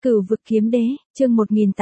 Cửu vực kiếm đế, chương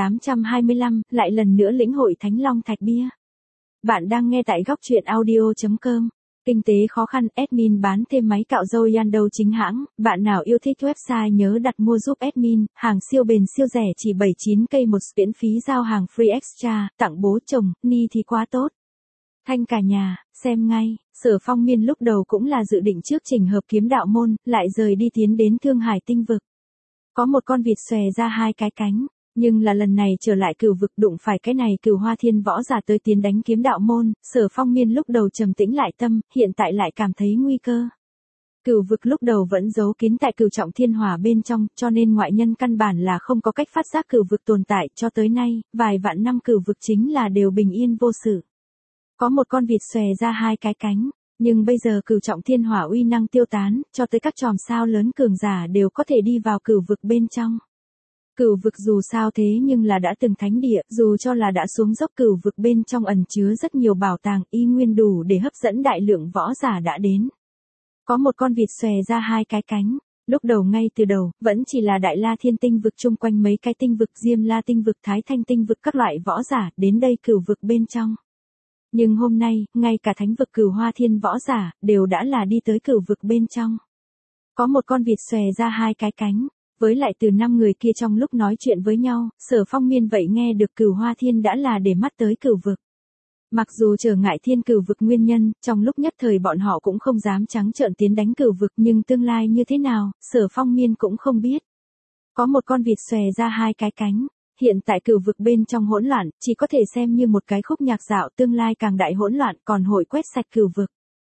1825, lại lần nữa lĩnh hội Thánh Long Thạch Bia. Bạn đang nghe tại góc truyện audio.com. Kinh tế khó khăn, admin bán thêm máy cạo râu Yando chính hãng, bạn nào yêu thích website nhớ đặt mua giúp admin, hàng siêu bền siêu rẻ chỉ 79k một, miễn phí giao hàng free extra, tặng bố chồng, ni thì quá tốt. Thanh cả nhà, xem ngay, Sở Phong Miên lúc đầu cũng là dự định trước trình hợp kiếm đạo môn, lại rời đi tiến đến Thương Hải tinh vực. Có một con vịt xòe ra hai cái cánh, nhưng là lần này trở lại cửu vực đụng phải cái này Cửu Hoa Thiên võ giả tới tiến đánh kiếm đạo môn, Sở Phong Miên lúc đầu trầm tĩnh lại tâm, hiện tại lại cảm thấy nguy cơ. Cửu vực lúc đầu vẫn giấu kín tại Cửu Trọng Thiên Hỏa bên trong, cho nên ngoại nhân căn bản là không có cách phát giác cửu vực tồn tại, cho tới nay, vài vạn năm cửu vực chính là đều bình yên vô sự. Có một con vịt xòe ra hai cái cánh. Nhưng bây giờ Cửu Trọng Thiên Hỏa uy năng tiêu tán, cho tới các chòm sao lớn cường giả đều có thể đi vào cửu vực bên trong. Cửu vực dù sao thế nhưng là đã từng thánh địa, dù cho là đã xuống dốc cửu vực bên trong ẩn chứa rất nhiều bảo tàng y nguyên đủ để hấp dẫn đại lượng võ giả đã đến. Có một con vịt xòe ra hai cái cánh, lúc đầu ngay từ đầu, vẫn chỉ là Đại La Thiên tinh vực chung quanh mấy cái tinh vực Diêm La tinh vực Thái Thanh tinh vực các loại võ giả đến đây cửu vực bên trong. Nhưng hôm nay, ngay cả thánh vực Cửu Hoa Thiên võ giả, đều đã là đi tới cửu vực bên trong. Có một con vịt xòe ra hai cái cánh, với lại từ 5 người kia trong lúc nói chuyện với nhau, Sở Phong Miên vậy nghe được Cửu Hoa Thiên đã là để mắt tới cửu vực. Mặc dù trở ngại thiên cửu vực nguyên nhân, trong lúc nhất thời bọn họ cũng không dám trắng trợn tiến đánh cửu vực, nhưng tương lai như thế nào, Sở Phong Miên cũng không biết. Có một con vịt xòe ra hai cái cánh. Hiện tại cửu vực bên trong hỗn loạn, chỉ có thể xem như một cái khúc nhạc dạo, tương lai càng đại hỗn loạn còn hội quét sạch cửu vực.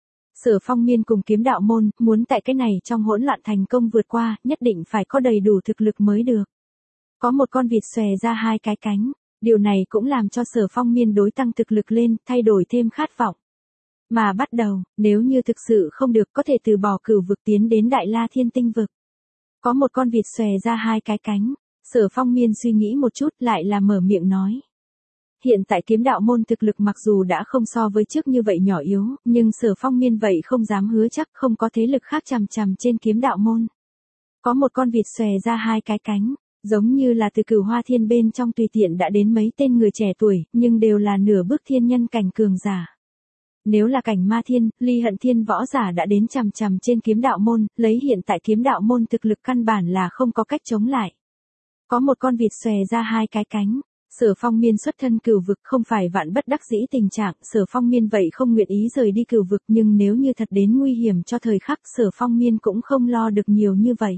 Sở Phong Miên cùng kiếm đạo môn, muốn tại cái này trong hỗn loạn thành công vượt qua, nhất định phải có đầy đủ thực lực mới được. Có một con vịt xòe ra hai cái cánh, điều này cũng làm cho Sở Phong Miên đối tăng thực lực lên, thay đổi thêm khát vọng. Mà bắt đầu, nếu như thực sự không được có thể từ bỏ cửu vực tiến đến Đại La Thiên tinh vực. Có một con vịt xòe ra hai cái cánh. Sở Phong Miên suy nghĩ một chút lại là mở miệng nói. Hiện tại kiếm đạo môn thực lực mặc dù đã không so với trước như vậy nhỏ yếu, nhưng Sở Phong Miên vậy không dám hứa chắc không có thế lực khác chằm chằm trên kiếm đạo môn. Có một con vịt xòe ra hai cái cánh, giống như là từ Cửu Hoa Thiên bên trong tùy tiện đã đến mấy tên người trẻ tuổi, nhưng đều là nửa bước thiên nhân cảnh cường giả. Nếu là cảnh ma thiên, ly hận thiên võ giả đã đến chằm chằm trên kiếm đạo môn, lấy hiện tại kiếm đạo môn thực lực căn bản là không có cách chống lại. Có một con vịt xòe ra hai cái cánh, Sở Phong Miên xuất thân cửu vực không phải vạn bất đắc dĩ tình trạng, Sở Phong Miên vậy không nguyện ý rời đi cửu vực, nhưng nếu như thật đến nguy hiểm cho thời khắc, Sở Phong Miên cũng không lo được nhiều như vậy.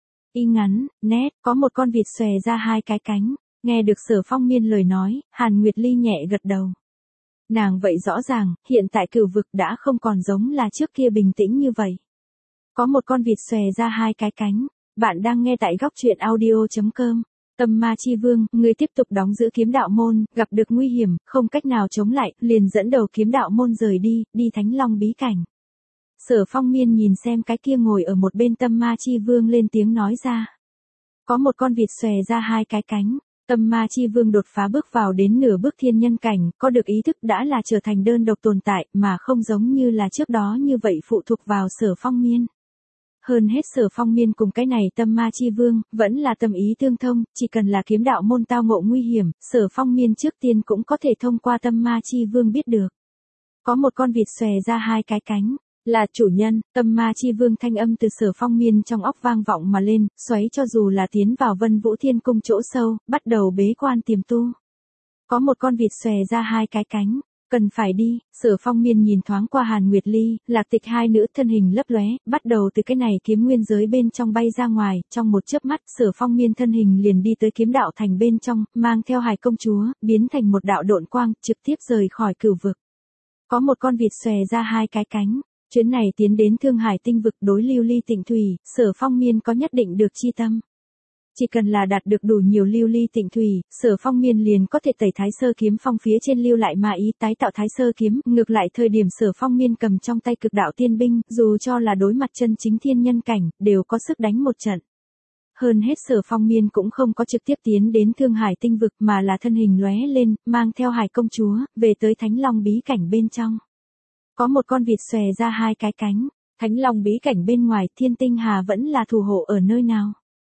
Y ngắn, nét, có một con vịt xòe ra hai cái cánh, nghe được Sở Phong Miên lời nói, Hàn Nguyệt Ly nhẹ gật đầu. Nàng vậy rõ ràng, hiện tại cửu vực đã không còn giống là trước kia bình tĩnh như vậy. Có một con vịt xòe ra hai cái cánh. Bạn đang nghe tại góc truyện audio.com. Tâm Ma Chi Vương, người tiếp tục đóng giữ kiếm đạo môn, gặp được nguy hiểm, không cách nào chống lại, liền dẫn đầu kiếm đạo môn rời đi, đi Thánh Long bí cảnh. Sở Phong Miên nhìn xem cái kia ngồi ở một bên Tâm Ma Chi Vương lên tiếng nói ra. Có một con vịt xòe ra hai cái cánh, Tâm Ma Chi Vương đột phá bước vào đến nửa bước thiên nhân cảnh, có được ý thức đã là trở thành đơn độc tồn tại, mà không giống như là trước đó như vậy phụ thuộc vào Sở Phong Miên. Hơn hết Sở Phong Miên cùng cái này Tâm Ma Chi Vương, vẫn là tâm ý tương thông, chỉ cần là kiếm đạo môn tao ngộ nguy hiểm, Sở Phong Miên trước tiên cũng có thể thông qua Tâm Ma Chi Vương biết được. Có một con vịt xòe ra hai cái cánh, là chủ nhân, Tâm Ma Chi Vương thanh âm từ Sở Phong Miên trong óc vang vọng mà lên, xoáy cho dù là tiến vào Vân Vũ Thiên cung chỗ sâu, bắt đầu bế quan tiềm tu. Có một con vịt xòe ra hai cái cánh. Cần phải đi, Sở Phong Miên nhìn thoáng qua Hàn Nguyệt Ly, Lạc Tịch hai nữ thân hình lấp lóe, bắt đầu từ cái này kiếm nguyên giới bên trong bay ra ngoài, trong một chớp mắt, Sở Phong Miên thân hình liền đi tới kiếm đạo thành bên trong, mang theo Hải công chúa, biến thành một đạo độn quang, trực tiếp rời khỏi cửu vực. Có một con vịt xòe ra hai cái cánh, chuyến này tiến đến Thương Hải tinh vực đối lưu ly tịnh thủy, Sở Phong Miên có nhất định được chi tâm. Chỉ cần là đạt được đủ nhiều lưu ly tịnh thủy, Sở Phong Miên liền có thể tẩy Thái Sơ kiếm phong phía trên lưu lại mà ý tái tạo Thái Sơ kiếm, ngược lại thời điểm Sở Phong Miên cầm trong tay cực đạo tiên binh, dù cho là đối mặt chân chính thiên nhân cảnh, đều có sức đánh một trận. Hơn hết Sở Phong Miên cũng không có trực tiếp tiến đến Thương Hải tinh vực mà là thân hình lóe lên, mang theo Hải công chúa, về tới Thánh Long bí cảnh bên trong. Có một con vịt xòe ra hai cái cánh, Thánh Long bí cảnh bên ngoài Thiên Tinh Hà vẫn là thủ hộ ở nơi nào.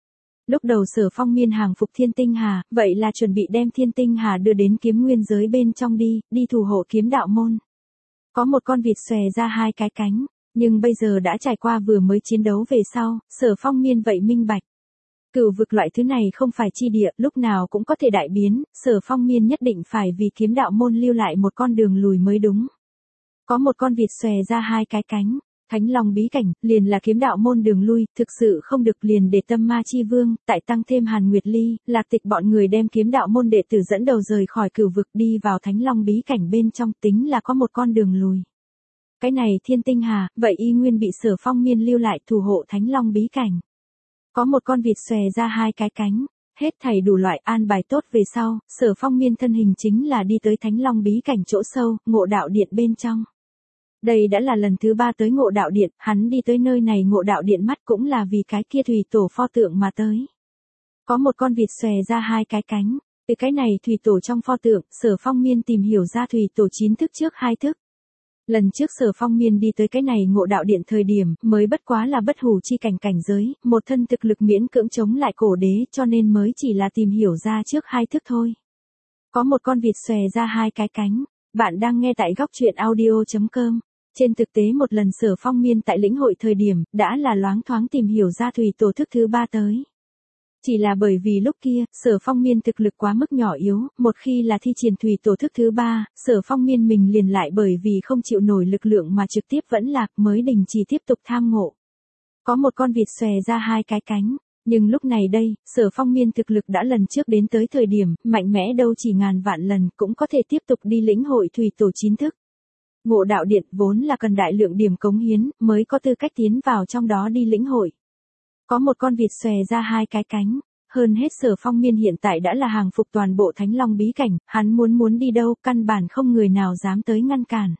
Lúc đầu Sở Phong Miên hàng phục Thiên Tinh Hà, vậy là chuẩn bị đem Thiên Tinh Hà đưa đến kiếm nguyên giới bên trong đi thủ hộ kiếm đạo môn. Có một con vịt xòe ra hai cái cánh, nhưng bây giờ đã trải qua vừa mới chiến đấu về sau, Sở Phong Miên vậy minh bạch. Cửu vực loại thứ này không phải chi địa, lúc nào cũng có thể đại biến, Sở Phong Miên nhất định phải vì kiếm đạo môn lưu lại một con đường lùi mới đúng. Có một con vịt xòe ra hai cái cánh, Thánh Long bí cảnh, liền là kiếm đạo môn đường lui, thực sự không được liền để Tâm Ma Chi Vương, tại tăng thêm Hàn Nguyệt Ly, Lạc Tịch bọn người đem kiếm đạo môn đệ tử dẫn đầu rời khỏi cửu vực đi vào Thánh Long bí cảnh bên trong, tính là có một con đường lùi. Cái này Thiên Tinh Hà, vậy y nguyên bị Sở Phong Miên lưu lại thủ hộ Thánh Long bí cảnh. Có một con vịt xòe ra hai cái cánh, hết thảy đủ loại an bài tốt về sau, Sở Phong Miên thân hình chính là đi tới Thánh Long bí cảnh chỗ sâu, Ngộ Đạo Điện bên trong. Đây đã là lần thứ 3 tới Ngộ Đạo Điện, hắn đi tới nơi này Ngộ Đạo Điện mắt cũng là vì cái kia thủy tổ pho tượng mà tới. Có một con vịt xòe ra hai cái cánh, từ cái này thủy tổ trong pho tượng, Sở Phong Miên tìm hiểu ra thủy tổ 9 thức trước 2 thức. Lần trước Sở Phong Miên đi tới cái này Ngộ Đạo Điện thời điểm, mới bất quá là bất hủ chi cảnh giới, một thân thực lực miễn cưỡng chống lại cổ đế, cho nên mới chỉ là tìm hiểu ra trước 2 thức thôi. Có một con vịt xòe ra hai cái cánh, bạn đang nghe tại góc truyện audio.com. Trên thực tế một lần Sở Phong Miên tại lĩnh hội thời điểm, đã là loáng thoáng tìm hiểu ra thủy tổ thức thứ 3 tới. Chỉ là bởi vì lúc kia, Sở Phong Miên thực lực quá mức nhỏ yếu, một khi là thi triển thủy tổ thức thứ 3, Sở Phong Miên mình liền lại bởi vì không chịu nổi lực lượng mà trực tiếp vẫn lạc mới đình chỉ tiếp tục tham ngộ. Có một con vịt xòe ra hai cái cánh, nhưng lúc này đây, Sở Phong Miên thực lực đã lần trước đến tới thời điểm, mạnh mẽ đâu chỉ ngàn vạn lần cũng có thể tiếp tục đi lĩnh hội thủy tổ 9 thức. Ngộ Đạo Điện vốn là cần đại lượng điểm cống hiến, mới có tư cách tiến vào trong đó đi lĩnh hội. Có một con vịt xòe ra hai cái cánh, hơn hết Sở Phong Miên hiện tại đã là hàng phục toàn bộ Thánh Long bí cảnh, hắn muốn đi đâu, căn bản không người nào dám tới ngăn cản.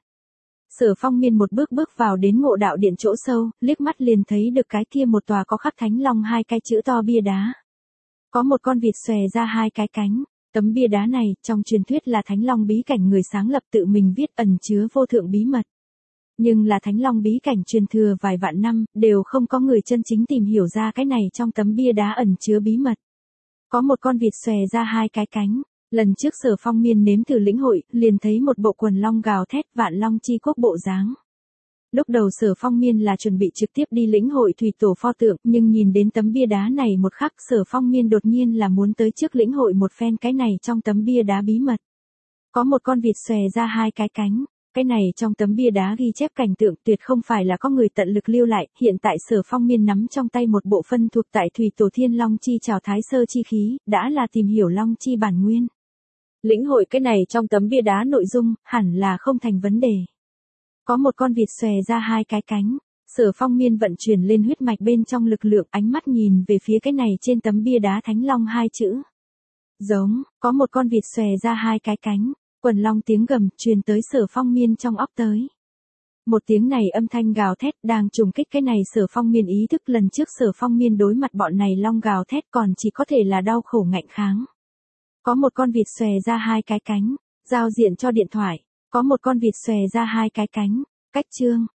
Sở Phong Miên một bước bước vào đến Ngộ Đạo Điện chỗ sâu, liếc mắt liền thấy được cái kia một tòa có khắc Thánh Long hai cái chữ to bia đá. Có một con vịt xòe ra hai cái cánh, tấm bia đá này, trong truyền thuyết là Thánh Long bí cảnh người sáng lập tự mình viết ẩn chứa vô thượng bí mật. Nhưng là Thánh Long bí cảnh truyền thừa vài vạn năm, đều không có người chân chính tìm hiểu ra cái này trong tấm bia đá ẩn chứa bí mật. Có một con vịt xòe ra hai cái cánh, lần trước Sở Phong Miên nếm thử lĩnh hội, liền thấy một bộ quần long gào thét vạn long chi quốc bộ dáng. Lúc đầu Sở Phong Miên là chuẩn bị trực tiếp đi lĩnh hội thủy tổ pho tượng, nhưng nhìn đến tấm bia đá này một khắc Sở Phong Miên đột nhiên là muốn tới trước lĩnh hội một phen cái này trong tấm bia đá bí mật. Có một con vịt xòe ra hai cái cánh, cái này trong tấm bia đá ghi chép cảnh tượng tuyệt không phải là có người tận lực lưu lại, hiện tại Sở Phong Miên nắm trong tay một bộ phân thuộc tại thủy tổ thiên long chi trào thái sơ chi khí, đã là tìm hiểu long chi bản nguyên. Lĩnh hội cái này trong tấm bia đá nội dung, hẳn là không thành vấn đề. Có một con vịt xòe ra hai cái cánh, Sở Phong Miên vận chuyển lên huyết mạch bên trong lực lượng, ánh mắt nhìn về phía cái này trên tấm bia đá Thánh Long hai chữ. Giống, có một con vịt xòe ra hai cái cánh, quần long tiếng gầm truyền tới Sở Phong Miên trong óc tới. Một tiếng này âm thanh gào thét đang trùng kích cái này Sở Phong Miên ý thức lần trước Sở Phong Miên đối mặt bọn này long gào thét còn chỉ có thể là đau khổ ngạnh kháng. Có một con vịt xòe ra hai cái cánh, giao diện cho điện thoại. Có một con vịt xòe ra hai cái cánh, cách chương,